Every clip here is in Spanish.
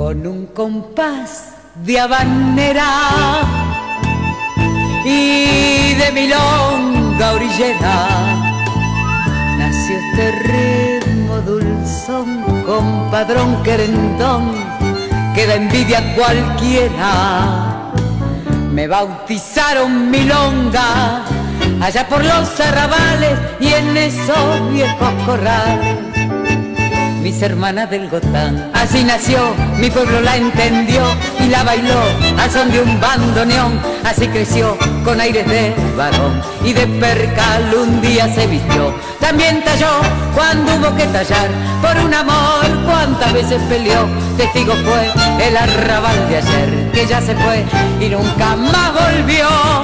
con un compás de habanera y de milonga orillera, nació este ritmo dulzón, compadrón querendón, que da envidia a cualquiera. Me bautizaron milonga allá por los arrabales y en esos viejos corrales. Mis hermanas del Gotán, así nació, mi pueblo la entendió y la bailó al son de un bandoneón. Así creció con aires de varón y de percal un día se vistió. También talló cuando hubo que tallar por un amor, cuántas veces peleó. Testigo fue el arrabal de ayer, que ya se fue y nunca más volvió.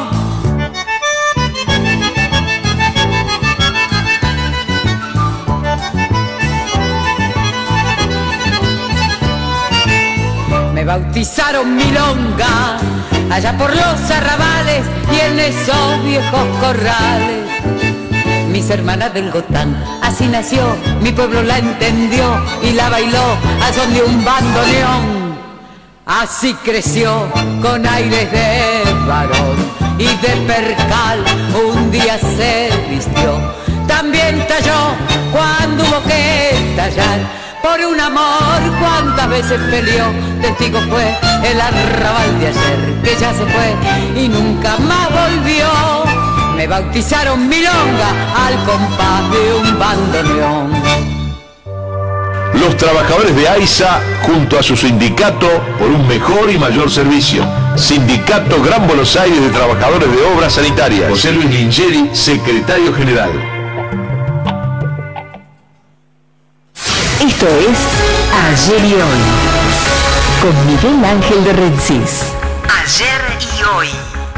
Me bautizaron milonga allá por los arrabales y en esos viejos corrales. Mis hermanas del Gotán, así nació, mi pueblo la entendió y la bailó al son de un bandoneón. Así creció con aires de varón y de percal un día se vistió. También talló cuando hubo que tallar por un amor, cuántas veces peleó. Testigo fue el arrabal de ayer, que ya se fue y nunca más volvió. Me bautizaron milonga al compás de un bandoneón. Los trabajadores de AISA, junto a su sindicato, por un mejor y mayor servicio. Sindicato Gran Buenos Aires de Trabajadores de Obras Sanitarias. José Luis Lingeri, secretario general. Esto es Ayer y Hoy, con Miguel Ángel de Rensis. Ayer y Hoy.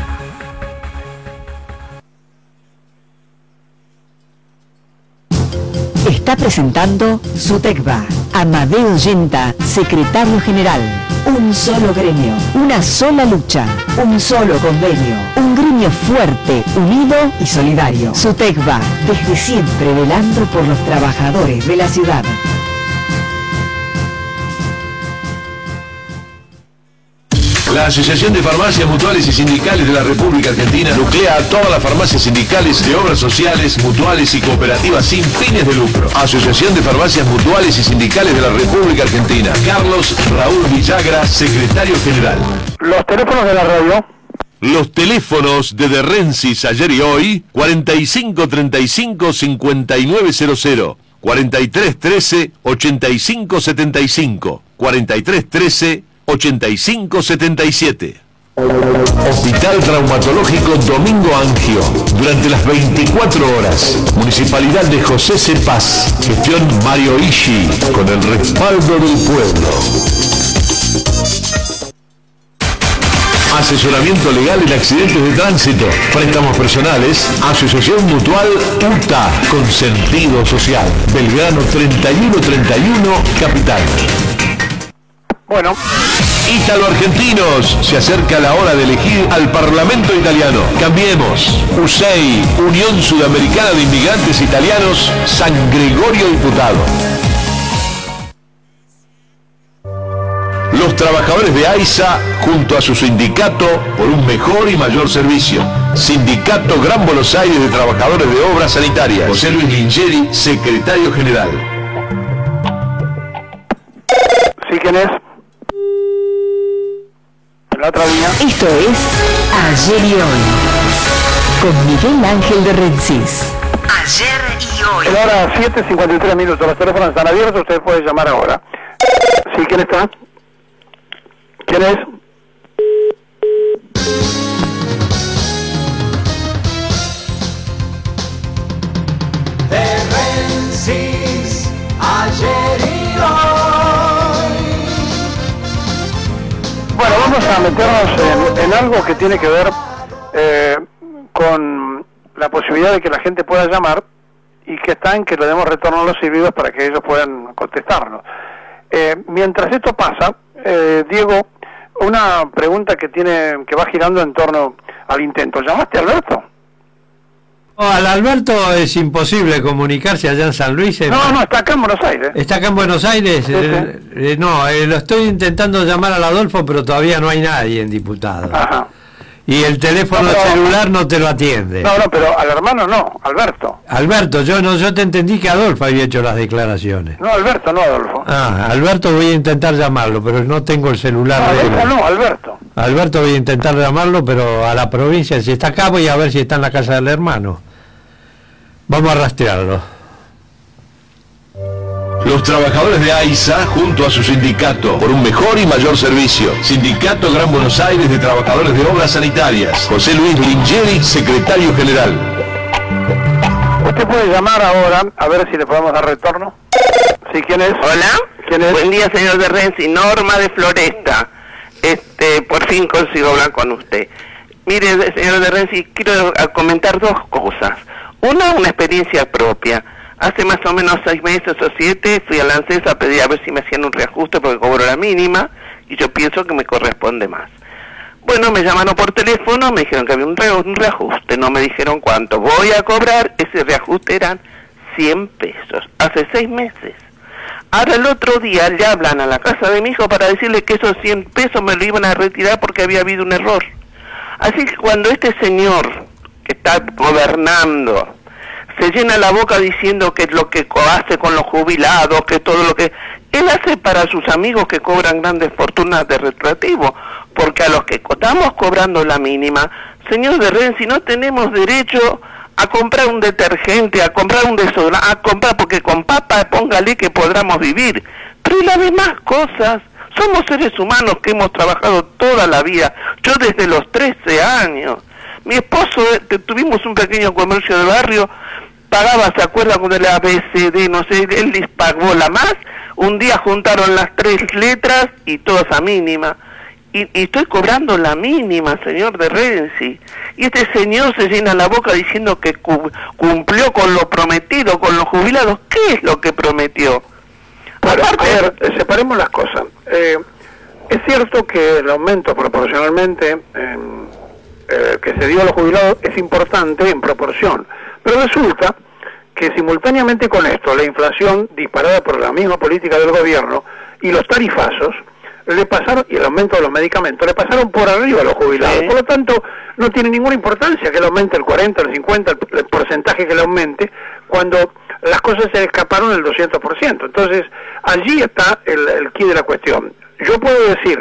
Está presentando Sutecva, Amadeo Yenta, secretario general. Un solo gremio, una sola lucha, un solo convenio, un gremio fuerte, unido y solidario. Sutecva, desde siempre velando por los trabajadores de la ciudad. La Asociación de Farmacias Mutuales y Sindicales de la República Argentina nuclea a todas las farmacias sindicales de obras sociales, mutuales y cooperativas sin fines de lucro. Asociación de Farmacias Mutuales y Sindicales de la República Argentina. Carlos Raúl Villagra, secretario general. Los teléfonos de la radio. Los teléfonos de Rensis Ayer y Hoy, 4535-5900, 4313-8575, 4313-8577. Hospital Traumatológico Domingo Angio, durante las 24 horas. Municipalidad de José C. Paz. Gestión Mario Ishi, con el respaldo del pueblo. Asesoramiento legal en accidentes de tránsito. Préstamos personales. Asociación Mutual UTA, con sentido social. Belgrano 3131, Capital. Bueno. Ítalo-argentinos, se acerca la hora de elegir al Parlamento italiano. Cambiemos. USEI, Unión Sudamericana de Inmigrantes Italianos, San Gregorio Diputado. Los trabajadores de AISA, junto a su sindicato, por un mejor y mayor servicio. Sindicato Gran Buenos Aires de Trabajadores de Obras Sanitarias. José Luis Lingeri, secretario general. ¿Sí, quién es? La otra línea. Esto es Ayer y Hoy, con Miguel Ángel de Rensis. Ayer y Hoy. Es la hora 7:53, los teléfonos están abiertos, usted puede llamar ahora. ¿Sí, quién está? ¿Quién es? De Rensis, Ayer y Hoy. Bueno, vamos a meternos en algo que tiene que ver con la posibilidad de que la gente pueda llamar y que está en que le demos retorno a los silbidos para que ellos puedan contestarnos. Mientras esto pasa, Diego, una pregunta que va girando en torno al intento. ¿Llamaste a Alberto? Al Alberto es imposible comunicarse allá en San Luis. No, está acá en Buenos Aires. ¿Está acá en Buenos Aires? Sí. No, lo estoy intentando llamar al Adolfo, pero todavía no hay nadie en diputado. Ajá. Y el teléfono celular no te lo atiende. No, pero al hermano no, Alberto. Alberto, yo te entendí que Adolfo había hecho las declaraciones. No, Alberto, no Adolfo. Alberto voy a intentar llamarlo, pero no tengo el celular de él. No, Alberto. Alberto voy a intentar llamarlo, pero a la provincia, si está acá voy a ver si está en la casa del hermano. Vamos a rastrearlo. Los trabajadores de AISA, junto a su sindicato, por un mejor y mayor servicio. Sindicato Gran Buenos Aires de Trabajadores de Obras Sanitarias. José Luis Lingeri, secretario general. Usted puede llamar ahora, a ver si le podemos dar retorno. Sí, ¿quién es? Hola. ¿Quién es? Buen día, señor de Renzi. Norma de Floresta. Por fin consigo hablar con usted. Mire, señor de Renzi, quiero comentar dos cosas. Una experiencia propia. Hace más o menos 6 meses o 7 fui a la ANSES a pedir a ver si me hacían un reajuste porque cobro la mínima y yo pienso que me corresponde más. Bueno, me llamaron por teléfono, me dijeron que había un reajuste, no me dijeron cuánto voy a cobrar, ese reajuste eran 100 pesos, hace 6 meses. Ahora el otro día le hablan a la casa de mi hijo para decirle que esos 100 pesos me lo iban a retirar porque había habido un error. Así que cuando este señor que está gobernando se llena la boca diciendo que es lo que hace con los jubilados, que todo lo que él hace para sus amigos que cobran grandes fortunas de retroactivo, porque a los que estamos cobrando la mínima, señor de Renzi, no tenemos derecho a comprar un detergente, a comprar un desodorante, a comprar, porque con papa póngale que podamos vivir, pero y las demás cosas, somos seres humanos que hemos trabajado toda la vida, yo desde los 13 años, mi esposo, tuvimos un pequeño comercio de barrio, pagaba, ¿se acuerdan con el ABCD? No sé, él les pagó la más, un día juntaron las 3 letras y todas a mínima. Y estoy cobrando la mínima, señor de Renzi. Y este señor se llena la boca diciendo que cumplió con lo prometido, con los jubilados. ¿Qué es lo que prometió? Bueno, a ver, separemos las cosas. Es cierto que el aumento proporcionalmente que se dio a los jubilados es importante en proporción. Pero resulta que simultáneamente con esto, la inflación disparada por la misma política del gobierno y los tarifazos, le pasaron, y el aumento de los medicamentos, le pasaron por arriba a los jubilados. Sí. Por lo tanto, no tiene ninguna importancia que le aumente el 40, el 50, el porcentaje que le aumente, cuando las cosas se escaparon del 200%. Entonces, allí está el quid de la cuestión. Yo puedo decir,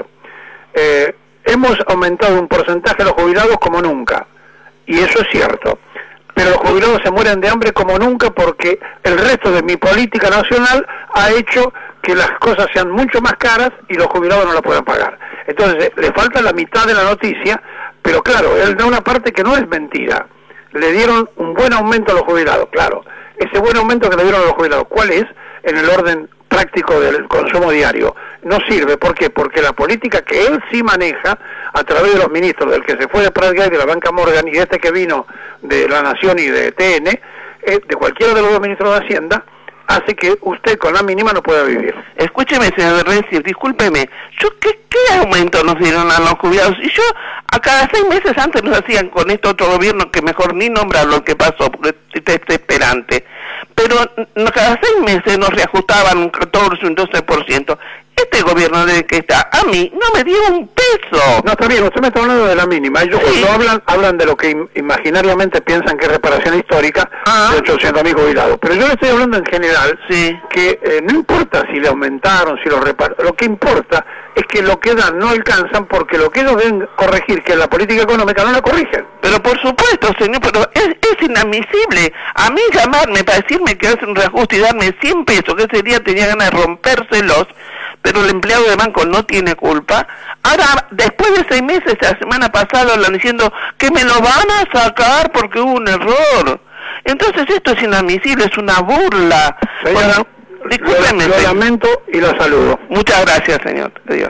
hemos aumentado un porcentaje a los jubilados como nunca, y eso es cierto. Pero los jubilados se mueren de hambre como nunca porque el resto de mi política nacional ha hecho que las cosas sean mucho más caras y los jubilados no la puedan pagar. Entonces, le falta la mitad de la noticia, pero claro, él da una parte que no es mentira. Le dieron un buen aumento a los jubilados, claro. Ese buen aumento que le dieron a los jubilados, ¿cuál es? En el orden práctico del consumo diario. No sirve, ¿por qué? Porque la política que él sí maneja, a través de los ministros, del que se fue de Pratgate, de la Banca Morgan, y este que vino de La Nación y de TN, de cualquiera de los dos ministros de Hacienda, hace que usted con la mínima no pueda vivir. Escúcheme, señor Renzi, discúlpeme, ¿qué aumento nos dieron a los jubilados? Y yo, a cada 6 meses antes nos hacían con este otro gobierno, que mejor ni nombrar lo que pasó, porque es desesperante, pero cada 6 meses nos reajustaban un 14, un 12%. Este gobierno de que está, a mí no me dio un peso. No, está bien, usted me está hablando de la mínima. Ellos sí, cuando hablan de lo que imaginariamente piensan que es reparación histórica, de 800.000 jubilados. Pero yo le estoy hablando en general, que no importa si le aumentaron, si lo repararon. Lo que importa es que lo que dan no alcanzan porque lo que ellos deben corregir, que es la política económica, no la corrigen. Pero por supuesto, señor, pero es inadmisible. A mí llamarme para decirme que hacen un reajuste y darme 100 pesos, que ese día tenía ganas de rompérselos, pero el empleado de banco no tiene culpa. Ahora, después de 6 meses, la semana pasada hablan diciendo que me lo van a sacar porque hubo un error. Entonces esto es inadmisible, es una burla. Señora, discúlpeme. Lo lamento y lo saludo. Muchas gracias, señor. Adiós.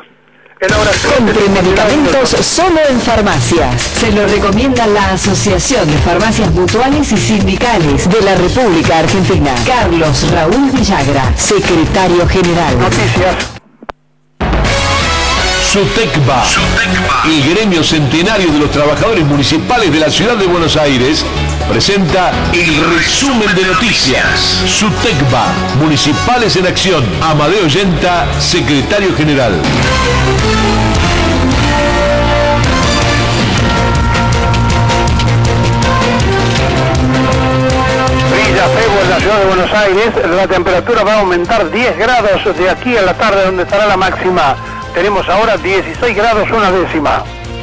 Compre medicamentos solo en farmacias. Se lo recomienda la Asociación de Farmacias Mutuales y Sindicales de la República Argentina. Carlos Raúl Villagra, secretario general. Noticias. SUTECBA, el gremio centenario de los trabajadores municipales de la ciudad de Buenos Aires, presenta el resumen de noticias. SUTECBA, Municipales en Acción. Amadeo Yenta, secretario general. En la ciudad de Buenos Aires, la temperatura va a aumentar 10 grados de aquí a la tarde, donde estará la máxima. Tenemos ahora 16 grados, una décima.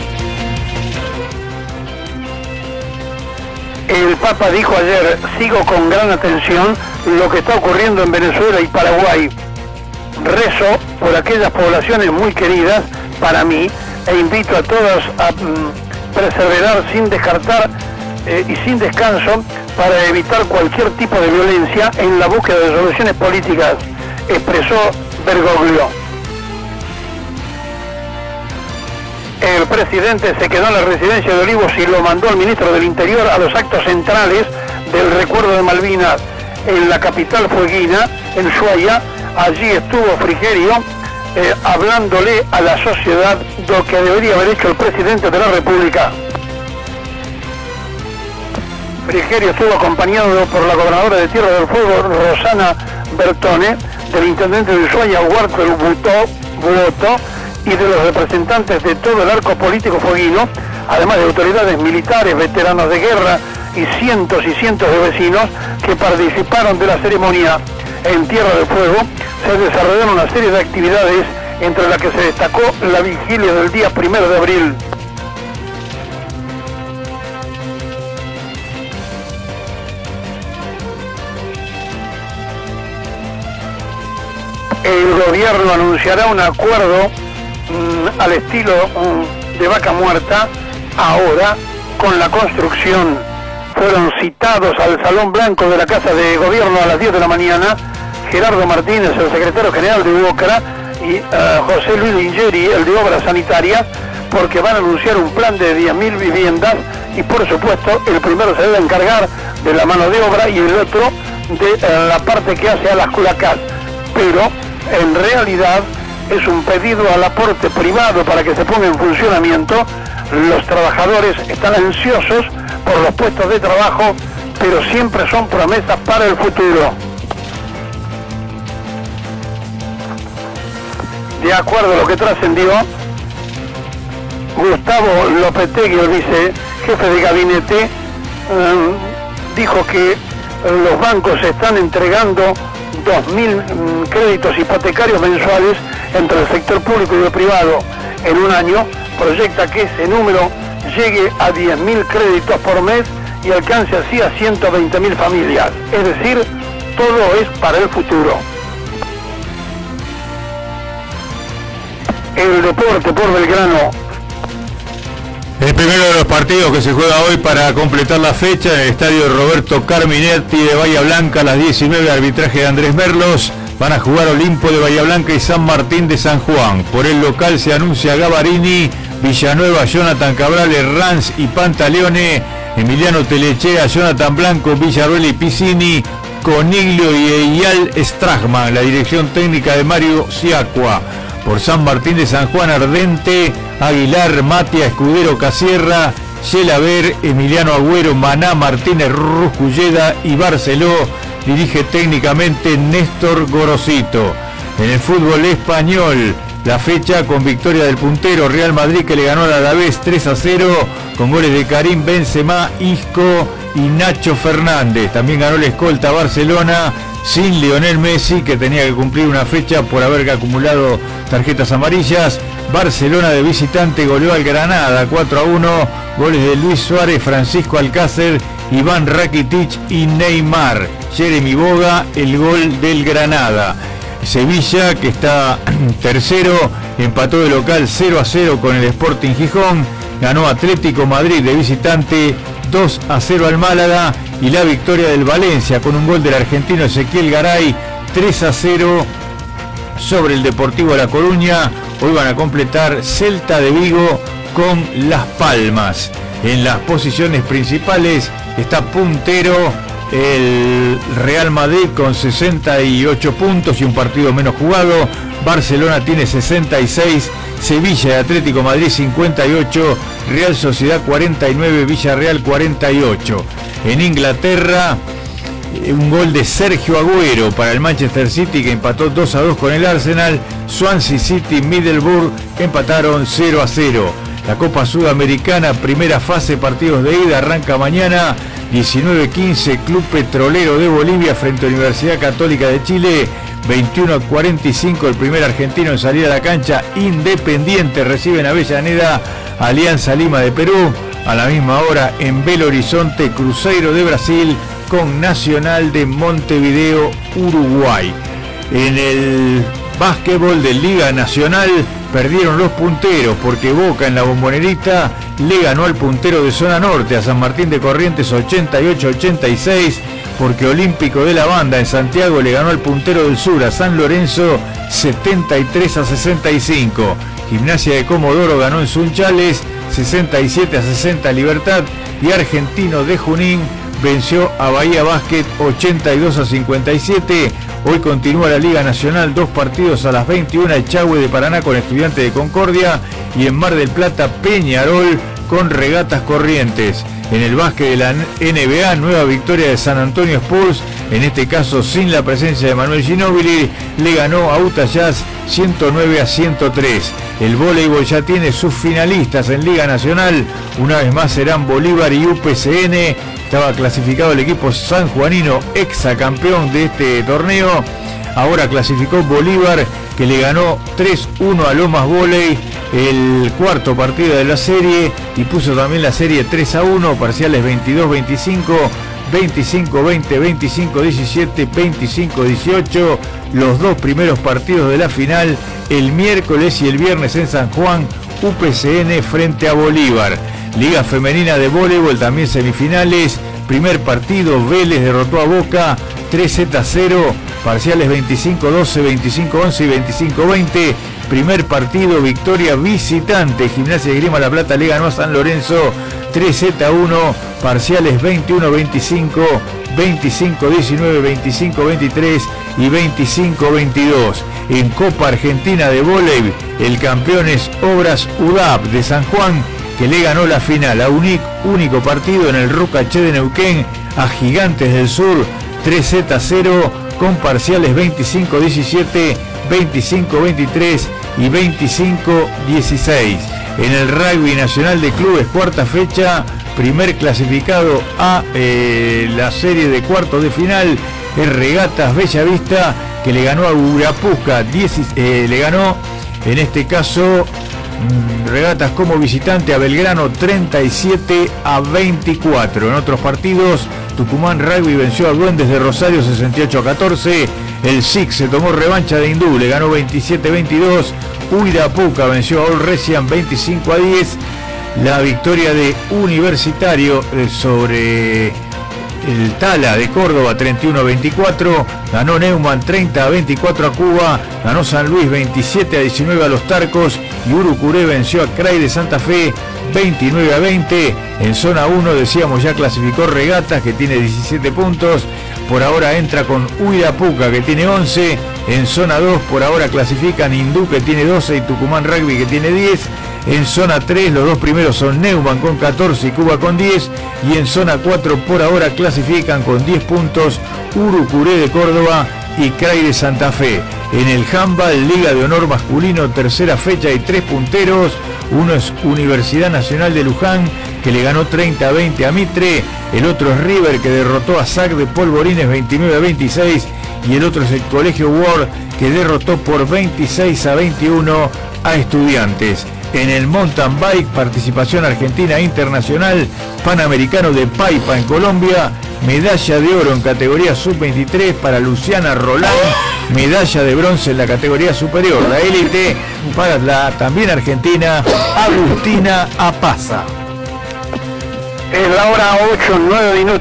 El Papa dijo ayer: sigo con gran atención lo que está ocurriendo en Venezuela y Paraguay. Rezo por aquellas poblaciones muy queridas para mí e invito a todos a perseverar sin descartar y sin descanso para evitar cualquier tipo de violencia en la búsqueda de soluciones políticas, expresó Bergoglio. El presidente se quedó en la residencia de Olivos y lo mandó al ministro del Interior a los actos centrales del recuerdo de Malvinas en la capital fueguina, en Ushuaia. Allí estuvo Frigerio hablándole a la sociedad lo que debería haber hecho el presidente de la República. Frigerio estuvo acompañado por la gobernadora de Tierra del Fuego, Rosana Bertone, del intendente de Ushuaia, Huerto Buoto, y de los representantes de todo el arco político fueguino, además de autoridades militares, veteranos de guerra y cientos de vecinos que participaron de la ceremonia. En Tierra del Fuego se desarrollaron una serie de actividades, entre las que se destacó la vigilia del día 1 de abril. El gobierno anunciará un acuerdo al estilo de Vaca Muerta ahora con la construcción. Fueron citados al Salón Blanco de la Casa de Gobierno a las 10 de la mañana Gerardo Martínez, el secretario general de UOCRA, y José Luis Lingeri, el de Obras Sanitarias, porque van a anunciar un plan de 10.000 viviendas y por supuesto el primero se debe encargar de la mano de obra y el otro de la parte que hace a las culacas. Pero en realidad es un pedido al aporte privado para que se ponga en funcionamiento. Los trabajadores están ansiosos por los puestos de trabajo, pero siempre son promesas para el futuro. De acuerdo a lo que trascendió, Gustavo Lopetegui, el vicejefe de gabinete, dijo que los bancos están entregando 2.000 créditos hipotecarios mensuales entre el sector público y el privado. En un año proyecta que ese número llegue a 10.000 créditos por mes y alcance así a 120.000 familias. Es decir, todo es para el futuro. El deporte por Belgrano. El primero de los partidos que se juega hoy para completar la fecha en el estadio Roberto Carminetti de Bahía Blanca a las 19, arbitraje de Andrés Merlos. Van a jugar Olimpo de Bahía Blanca y San Martín de San Juan. Por el local se anuncia Gavarini, Villanueva, Jonathan Cabral, Herranz y Pantaleone, Emiliano Telechea, Jonathan Blanco, Villarruel y Piscini, Coniglio y Eyal Stragman. La dirección técnica de Mario Siacua. Por San Martín de San Juan, Ardente, Aguilar, Matia, Escudero, Casierra, Yelaber, Emiliano Agüero, Maná, Martínez, Rusculleda y Barceló. Dirige técnicamente Néstor Gorosito. En el fútbol español, la fecha con victoria del puntero Real Madrid, que le ganó al Alavés 3-0 con goles de Karim Benzema, Isco y Nacho Fernández. También ganó el escolta Barcelona sin Lionel Messi, que tenía que cumplir una fecha por haber acumulado tarjetas amarillas. Barcelona de visitante goleó al Granada 4-1, goles de Luis Suárez, Francisco Alcácer, Iván Rakitic y Neymar. Jeremy Boga, el gol del Granada. Sevilla, que está tercero, empató de local 0-0 con el Sporting Gijón. Ganó Atlético Madrid de visitante 2-0 al Málaga, y la victoria del Valencia con un gol del argentino Ezequiel Garay 3-0 sobre el Deportivo La Coruña. Hoy van a completar Celta de Vigo con Las Palmas. En las posiciones principales está puntero el Real Madrid con 68 puntos y un partido menos jugado. Barcelona tiene 66, Sevilla y Atlético Madrid 58, Real Sociedad 49, Villarreal 48. En Inglaterra, un gol de Sergio Agüero para el Manchester City, que empató 2-2 con el Arsenal. Swansea City y Middlesbrough empataron 0-0. La Copa Sudamericana, primera fase, partidos de ida, arranca mañana 19:15, Club Petrolero de Bolivia frente a Universidad Católica de Chile. 21:45, el primer argentino en salir a la cancha. Independiente recibe en Avellaneda Alianza Lima de Perú. A la misma hora en Belo Horizonte, Cruzeiro de Brasil con Nacional de Montevideo, Uruguay. En el básquetbol de Liga Nacional perdieron los punteros porque Boca en la Bombonerita le ganó al puntero de zona norte, a San Martín de Corrientes, 88-86, porque Olímpico de la Banda en Santiago le ganó al puntero del sur, a San Lorenzo, 73-65. Gimnasia de Comodoro ganó en Sunchales, 67-60 Libertad, y Argentino de Junín venció a Bahía Básquet 82-57. Hoy continúa la Liga Nacional, 2 partidos a las 21, Echagüe de Paraná con Estudiantes de Concordia, y en Mar del Plata Peñarol con Regatas Corrientes. En el básquet de la NBA, nueva victoria de San Antonio Spurs, en este caso sin la presencia de Manuel Ginóbili, le ganó a Utah Jazz 109-103. El voleibol ya tiene sus finalistas en Liga Nacional, una vez más serán Bolívar y UPCN. Estaba clasificado el equipo sanjuanino, exacampeón de este torneo. Ahora clasificó Bolívar, que le ganó 3-1 a Lomas Voley, el cuarto partido de la serie, y puso también la serie 3-1, parciales 22-25, 25-20, 25-17, 25-18. Los 2 primeros partidos de la final, el miércoles y el viernes en San Juan, UPCN frente a Bolívar. Liga Femenina de Voleibol, también semifinales. Primer partido, Vélez derrotó a Boca 3-0, parciales 25-12, 25-11 y 25-20. Primer partido, victoria visitante, Gimnasia de Grima La Plata le ganó a San Lorenzo 3-1, parciales 21-25, 25-19, 25-23 y 25-22. En Copa Argentina de Voleibol, el campeón es Obras UDAP de San Juan, que le ganó la final a único partido en el Rucaché de Neuquén a Gigantes del Sur 3-0 con parciales 25-17, 25-23 y 25-16. En el Rugby Nacional de Clubes, cuarta fecha, primer clasificado a la serie de cuartos de final es Regatas Bellavista, que le ganó a Urapuca, le ganó en este caso Regatas como visitante a Belgrano 37-24. En otros partidos, Tucumán Rugby venció a Duendes de Rosario 68-14. El SIC se tomó revancha de Hindú, le ganó 27-22. Irapuca venció a All Resian 25-10. La victoria de Universitario sobre el Tala de Córdoba 31-24, ganó Neumann 30-24 a Cuba, ganó San Luis 27-19 a los Tarcos, y Urucuré venció a Cray de Santa Fe 29-20. En zona 1, decíamos, ya clasificó Regatas, que tiene 17 puntos, por ahora entra con Huirapuca, que tiene 11. En zona 2 por ahora clasifican Hindú, que tiene 12, y Tucumán Rugby, que tiene 10. En zona 3 los 2 primeros son Neumann con 14 y Cuba con 10. Y en zona 4 por ahora clasifican con 10 puntos Urucuré de Córdoba y Cray de Santa Fe. En el handball, Liga de Honor masculino, tercera fecha, y 3 punteros. Uno es Universidad Nacional de Luján, que le ganó 30-20 a Mitre. El otro es River, que derrotó a SAC de Polvorines 29-26. Y el otro es el Colegio Ward, que derrotó por 26-21 a Estudiantes. En el mountain bike, participación argentina internacional, Panamericano de Paipa en Colombia, medalla de oro en categoría sub-23 para Luciana Roland, medalla de bronce en la categoría superior, la élite, para la también argentina Agustina Apaza. Es la hora 8-9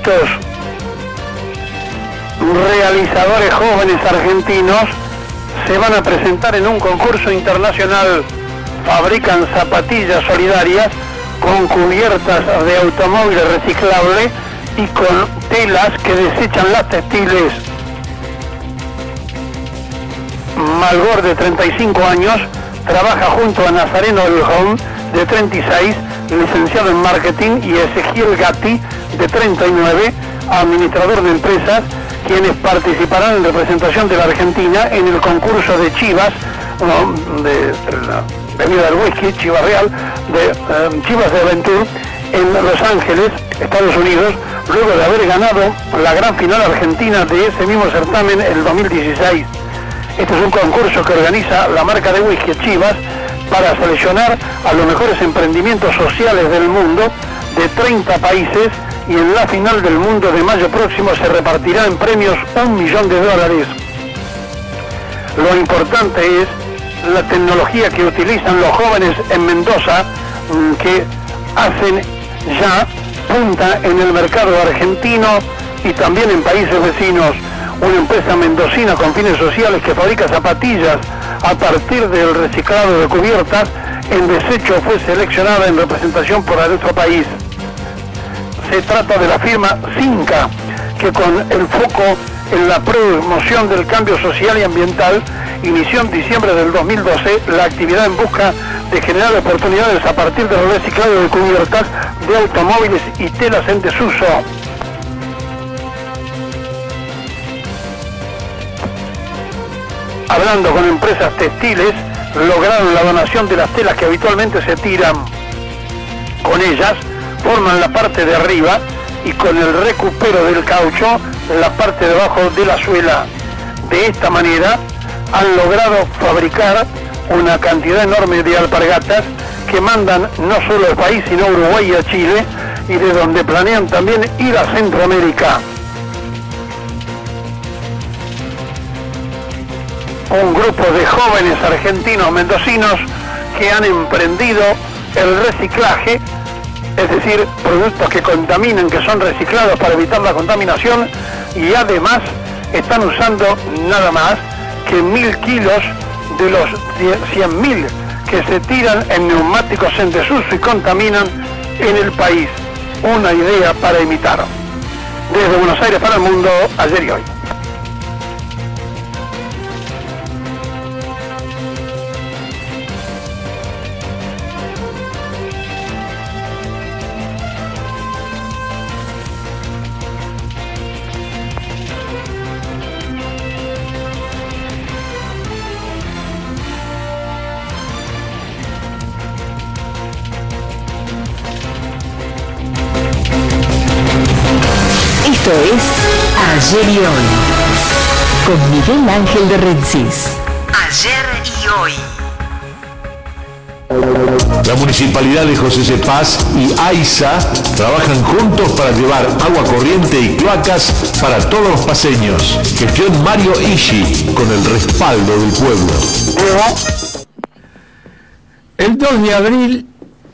Realizadores jóvenes argentinos se van a presentar en un concurso internacional. Fabrican zapatillas solidarias con cubiertas de automóvil reciclable y con telas que desechan las textiles. Malgor, de 35 años, trabaja junto a Nazareno Elhom, de 36, licenciado en marketing, y Ezequiel Gatti, de 39, administrador de empresas, quienes participarán en representación de la Argentina en el concurso de Chivas, de la bebida del whisky, Chivas Real, de Chivas de Aventura, en Los Ángeles, Estados Unidos, luego de haber ganado la gran final argentina de ese mismo certamen en el 2016. Este es un concurso que organiza la marca de whisky Chivas para seleccionar a los mejores emprendimientos sociales del mundo de 30 países, y en la final del mundo de mayo próximo se repartirá en premios $1 millón. Lo importante es la tecnología que utilizan los jóvenes en Mendoza, que hacen ya punta en el mercado argentino y también en países vecinos. Una empresa mendocina con fines sociales que fabrica zapatillas a partir del reciclado de cubiertas en desecho fue seleccionada en representación por nuestro país. Se trata de la firma Cinca, que con el foco en la promoción del cambio social y ambiental inició en diciembre del 2012 la actividad en busca de generar oportunidades a partir del reciclado de cubiertas de automóviles y telas en desuso. Hablando con empresas textiles, lograron la donación de las telas que habitualmente se tiran. Con ellas forman la parte de arriba y con el recupero del caucho la parte de abajo de la suela. De esta manera han logrado fabricar una cantidad enorme de alpargatas que mandan no solo al país sino a Uruguay y a Chile, y de donde planean también ir a Centroamérica. Un grupo de jóvenes argentinos mendocinos que han emprendido el reciclaje, es decir, productos que contaminan, que son reciclados para evitar la contaminación, y además están usando nada más que 1000 kilos de los 100.000 que se tiran en neumáticos en desuso y contaminan en el país. Una idea para imitar. Desde Buenos Aires para el mundo, ayer y hoy. Esto es Ayer y Hoy, con Miguel Ángel de Rensis. Ayer y Hoy. La Municipalidad de José C. Paz y AISA trabajan juntos para llevar agua corriente y cloacas para todos los paseños. Gestión Mario Ishi, con el respaldo del pueblo. El 2 de abril,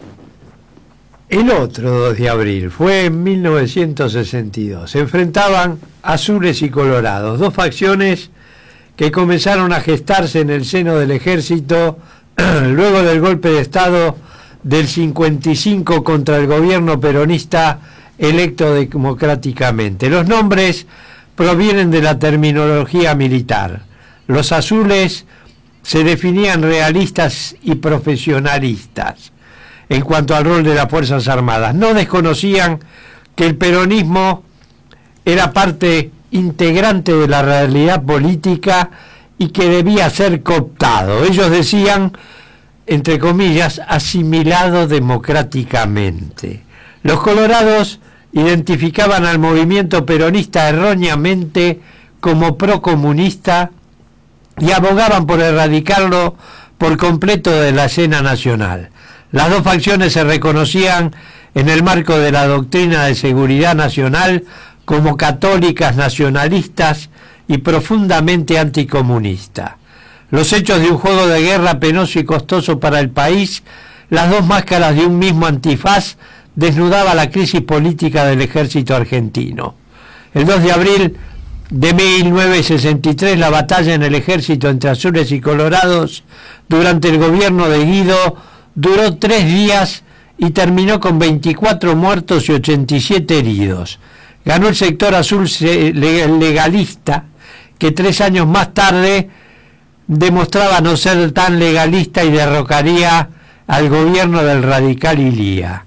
el otro 2 de abril, fue en 1962. Se enfrentaban azules y colorados, dos facciones que comenzaron a gestarse en el seno del ejército luego del golpe de Estado del 55 contra el gobierno peronista electo democráticamente. Los nombres provienen de la terminología militar. Los azules se definían realistas y profesionalistas en cuanto al rol de las Fuerzas Armadas. No desconocían que el peronismo era parte integrante de la realidad política y que debía ser cooptado. Ellos decían, entre comillas, asimilado democráticamente. Los colorados identificaban al movimiento peronista erróneamente como procomunista y abogaban por erradicarlo por completo de la escena nacional. Las dos facciones se reconocían en el marco de la doctrina de seguridad nacional como católicas, nacionalistas y profundamente anticomunistas. Los hechos de un juego de guerra penoso y costoso para el país, las dos máscaras de un mismo antifaz, desnudaba la crisis política del ejército argentino. El 2 de abril de 1963, la batalla en el ejército entre azules y colorados durante el gobierno de Guido duró 3 días y terminó con 24 muertos y 87 heridos. Ganó el sector azul legalista, que 3 años más tarde demostraba no ser tan legalista y derrocaría al gobierno del radical Ilía.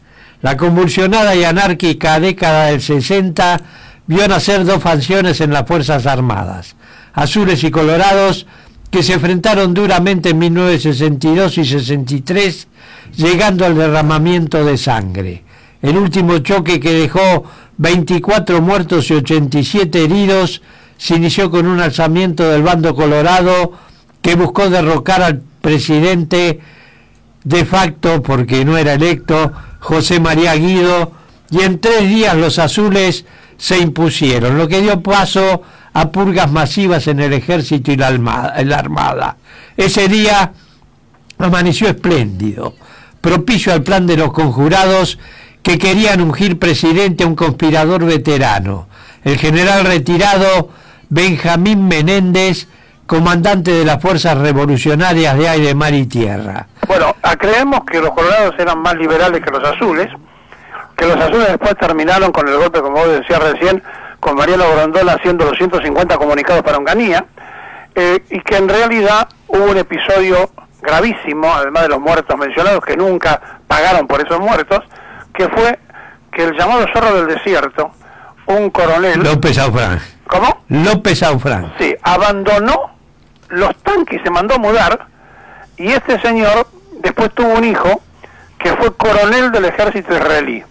La convulsionada y anárquica década del 60 vio nacer dos facciones en las Fuerzas Armadas, azules y colorados, que se enfrentaron duramente en 1962 y 63, llegando al derramamiento de sangre. El último choque, que dejó 24 muertos y 87 heridos, se inició con un alzamiento del bando colorado que buscó derrocar al presidente de facto, porque no era electo, José María Guido, y en 3 días los azules se impusieron, lo que dio paso a purgas masivas en el ejército y la armada. Ese día amaneció espléndido, propicio al plan de los conjurados, que querían ungir presidente a un conspirador veterano, el general retirado Benjamín Menéndez, comandante de las Fuerzas Revolucionarias de Aire, Mar y Tierra. Bueno, creemos que los colorados eran más liberales que los azules después terminaron con el golpe, como vos decías recién, con Mariano Grondona haciendo los 150 comunicados para Onganía, y que en realidad hubo un episodio gravísimo, además de los muertos mencionados, que nunca pagaron por esos muertos, que fue que el llamado Zorro del Desierto, un coronel... López Aufrán. ¿Cómo? López Aufrán. Sí, abandonó los tanques y se mandó a mudar, y este señor después tuvo un hijo que fue coronel del ejército israelí.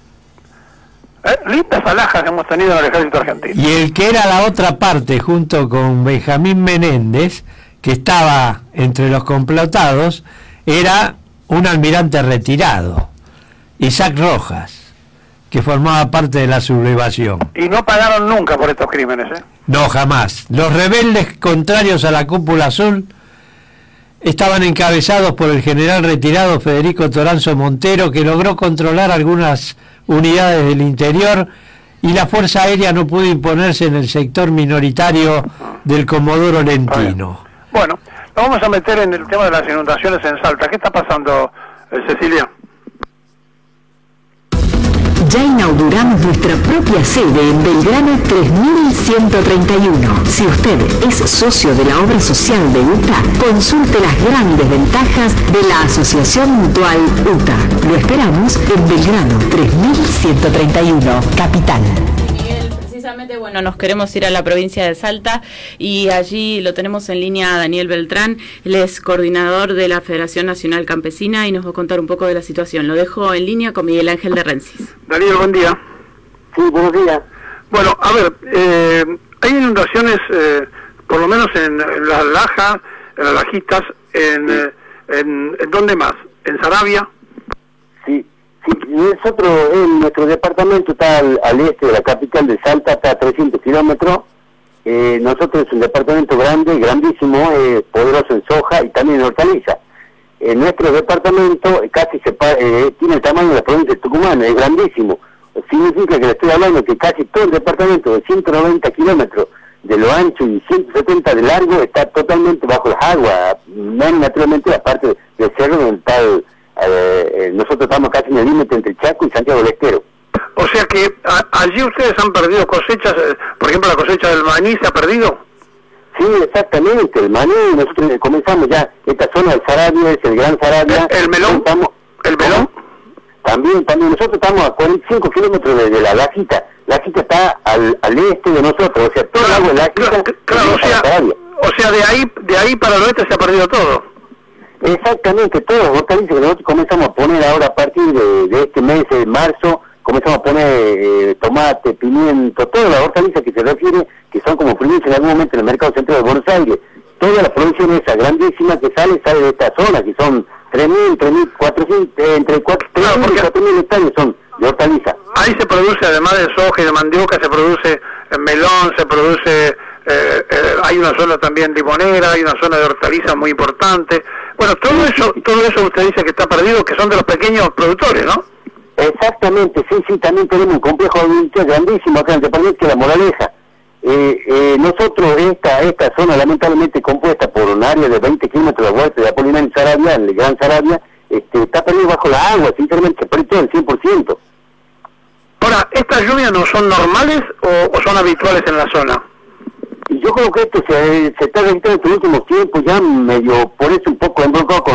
Lindas alhajas hemos tenido en el ejército argentino. Y el que era la otra parte, junto con Benjamín Menéndez, que estaba entre los complotados, era un almirante retirado, Isaac Rojas, que formaba parte de la sublevación. Y no pagaron nunca por estos crímenes, ¿eh? No, jamás. Los rebeldes contrarios a la cúpula azul estaban encabezados por el general retirado Federico Toranzo Montero, que logró controlar algunas unidades del interior, y la Fuerza Aérea no pudo imponerse en el sector minoritario del Comodoro Lentino. Bueno, nos vamos a meter en el tema de las inundaciones en Salta. ¿Qué está pasando, Cecilia? Ya inauguramos nuestra propia sede en Belgrano 3131. Si usted es socio de la obra social de UTA, consulte las grandes ventajas de la Asociación Mutual UTA. Lo esperamos en Belgrano 3131, Capital. Precisamente, bueno, nos queremos ir a la provincia de Salta y allí lo tenemos en línea a Daniel Beltrán. Él es coordinador de la Federación Nacional Campesina y nos va a contar un poco de la situación. Lo dejo en línea con Miguel Ángel de Rensis. Daniel, buen día. Sí, buenos días. Bueno, a ver, hay inundaciones, por lo menos en las lajas, en las lajitas, ¿en dónde más? ¿En Saravia? Sí. Sí, nosotros, nuestro departamento está al este de la capital de Salta, está a 300 kilómetros. Nosotros es un departamento grande, grandísimo, poderoso en soja y también en hortaliza. Nuestro departamento casi tiene el tamaño de la provincia de Tucumán, es grandísimo. Significa que le estoy hablando que casi todo el departamento de 190 kilómetros de lo ancho y 170 de largo está totalmente bajo las aguas, naturalmente la parte del cerro donde está nosotros estamos casi en el límite entre Chaco y Santiago del Estero. O sea que allí ustedes han perdido cosechas, por ejemplo la cosecha del maní se ha perdido. Sí, exactamente, el maní, nosotros comenzamos ya esta zona del Saravia, es el Gran Saravia. ¿El melón? ¿El melón? También, nosotros estamos a 45 kilómetros de la Lajita. La Lajita está al este de nosotros, o sea, todo el agua de la Lajita. Claro, o sea, de ahí para el oeste se ha perdido todo. Exactamente, todos los hortalizas que nosotros comenzamos a poner ahora a partir de este mes de marzo, comenzamos a poner tomate, pimiento, todas las hortalizas que se refiere, que son como primicia en algún momento en el mercado central de Buenos Aires. Toda la producción esa grandísima que sale de esta zona, que son 3.400, entre 3.000 y 4.000 hectáreas son de hortaliza. Ahí se produce, además de soja y de mandioca, se produce melón, se produce... hay una zona también limonera, hay una zona de hortalizas muy importante. Bueno, todo eso usted dice que está perdido, que son de los pequeños productores, ¿no? Exactamente, sí, también tenemos un complejo agrícola grandísimo acá en el departamento, que es La Moraleja. Nosotros, esta zona lamentablemente compuesta por un área de 20 kilómetros de vuelta de Apolinar y Saravia, el Gran Saravia, está perdido bajo la agua, sinceramente se perdió el 100%. Ahora, ¿estas lluvias no son normales o son habituales en la zona? Y yo creo que esto se está registrando en estos últimos tiempos, ya medio, por eso un poco embrocado con